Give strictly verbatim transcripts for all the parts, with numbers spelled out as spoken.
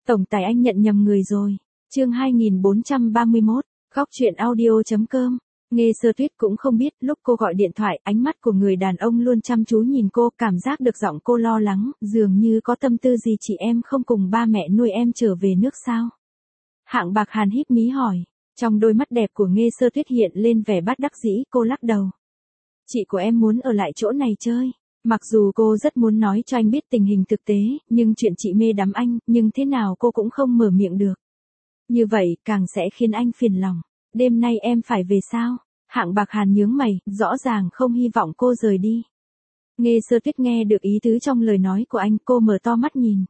Tổng tài anh nhận nhầm người rồi. Chương hai nghìn bốn trăm ba mươi mốt, khóc chuyện audio.com. Nghe Sơ Tuyết cũng không biết, lúc cô gọi điện thoại, ánh mắt của người đàn ông luôn chăm chú nhìn cô, cảm giác được giọng cô lo lắng, dường như có tâm tư gì. Chị em không cùng ba mẹ nuôi em trở về nước sao? Hạng Bạc Hàn híp mí hỏi. Trong đôi mắt đẹp của Nghe Sơ Tuyết hiện lên vẻ bất đắc dĩ, cô lắc đầu. Chị của em muốn ở lại chỗ này chơi. Mặc dù cô rất muốn nói cho anh biết tình hình thực tế, nhưng chuyện chị mê đắm anh, nhưng thế nào cô cũng không mở miệng được. Như vậy, càng sẽ khiến anh phiền lòng. Đêm nay em phải về sao? Hạng Bạc Hàn nhướng mày, rõ ràng không hy vọng cô rời đi. Nghe Sơ Tuyết nghe được ý tứ trong lời nói của anh, cô mở to mắt nhìn.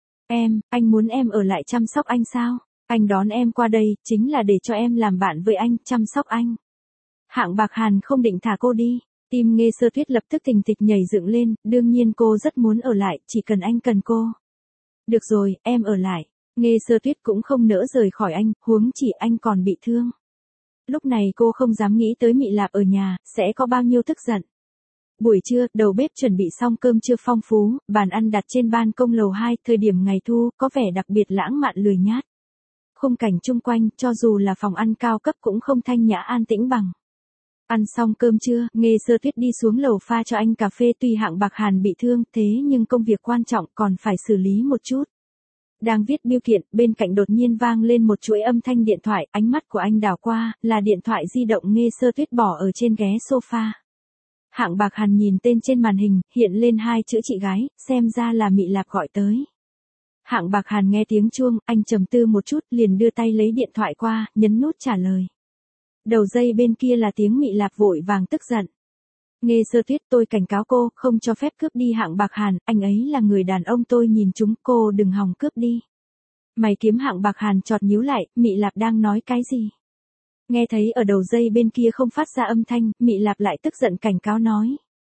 Em, anh muốn em ở lại chăm sóc anh sao? Anh đón em qua đây, chính là để cho em làm bạn với anh, chăm sóc anh. Hạng Bạc Hàn không định thả cô đi. Tim Nghe Sơ Tuyết lập tức thình thịch nhảy dựng lên, đương nhiên cô rất muốn ở lại, chỉ cần anh cần cô. Được rồi, em ở lại. Nghe Sơ Tuyết cũng không nỡ rời khỏi anh, huống chỉ anh còn bị thương. Lúc này cô không dám nghĩ tới Mị Lạp ở nhà, sẽ có bao nhiêu tức giận. Buổi trưa, đầu bếp chuẩn bị xong cơm trưa phong phú, bàn ăn đặt trên ban công lầu hai, thời điểm ngày thu, có vẻ đặc biệt lãng mạn lười nhát. Khung cảnh chung quanh, cho dù là phòng ăn cao cấp cũng không thanh nhã an tĩnh bằng. Ăn xong cơm trưa, Nghe Sơ Tuyết đi xuống lầu pha cho anh cà phê. Tuy Hạng Bạc Hàn bị thương, thế nhưng công việc quan trọng còn phải xử lý một chút. Đang viết biêu kiện, bên cạnh đột nhiên vang lên một chuỗi âm thanh điện thoại, ánh mắt của anh đảo qua, là điện thoại di động Nghe Sơ Tuyết bỏ ở trên ghế sofa. Hạng Bạc Hàn nhìn tên trên màn hình, hiện lên hai chữ chị gái, xem ra là Mị Lạp gọi tới. Hạng Bạc Hàn nghe tiếng chuông, anh trầm tư một chút, liền đưa tay lấy điện thoại qua, nhấn nút trả lời. Đầu dây bên kia là tiếng Mị Lạp vội vàng tức giận. Nghe Sơ Tuyết, tôi cảnh cáo cô, không cho phép cướp đi Hạng Bạc Hàn, anh ấy là người đàn ông tôi nhìn chúng, cô đừng hòng cướp đi. Mày kiếm Hạng Bạc Hàn chọt nhíu lại, Mị Lạp đang nói cái gì? Nghe thấy ở đầu dây bên kia không phát ra âm thanh, Mị Lạp lại tức giận cảnh cáo nói.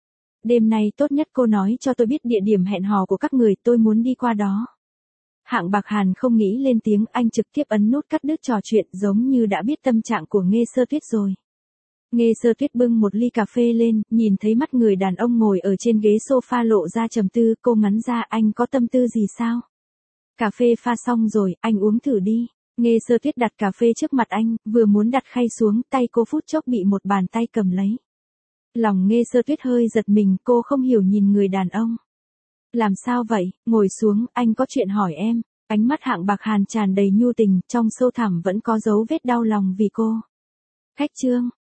Đêm nay tốt nhất cô nói cho tôi biết địa điểm hẹn hò của các người, tôi muốn đi qua đó. Hạng Bạc Hàn không nghĩ lên tiếng, anh trực tiếp ấn nút cắt đứt trò chuyện, giống như đã biết tâm trạng của Nghe Sơ Tuyết rồi. Nghe Sơ Tuyết bưng một ly cà phê lên, nhìn thấy mắt người đàn ông ngồi ở trên ghế sofa lộ ra trầm tư, cô ngắn ra, anh có tâm tư gì sao? Cà phê pha xong rồi, anh uống thử đi. Nghe Sơ Tuyết đặt cà phê trước mặt anh, vừa muốn đặt khay xuống, tay cô phút chốc bị một bàn tay cầm lấy. Lòng Nghe Sơ Tuyết hơi giật mình, cô không hiểu nhìn người đàn ông. Làm sao vậy, ngồi xuống, anh có chuyện hỏi em. Ánh mắt Hạng Bạc Hàn tràn đầy nhu tình, trong sâu thẳm vẫn có dấu vết đau lòng vì cô. Khách trương,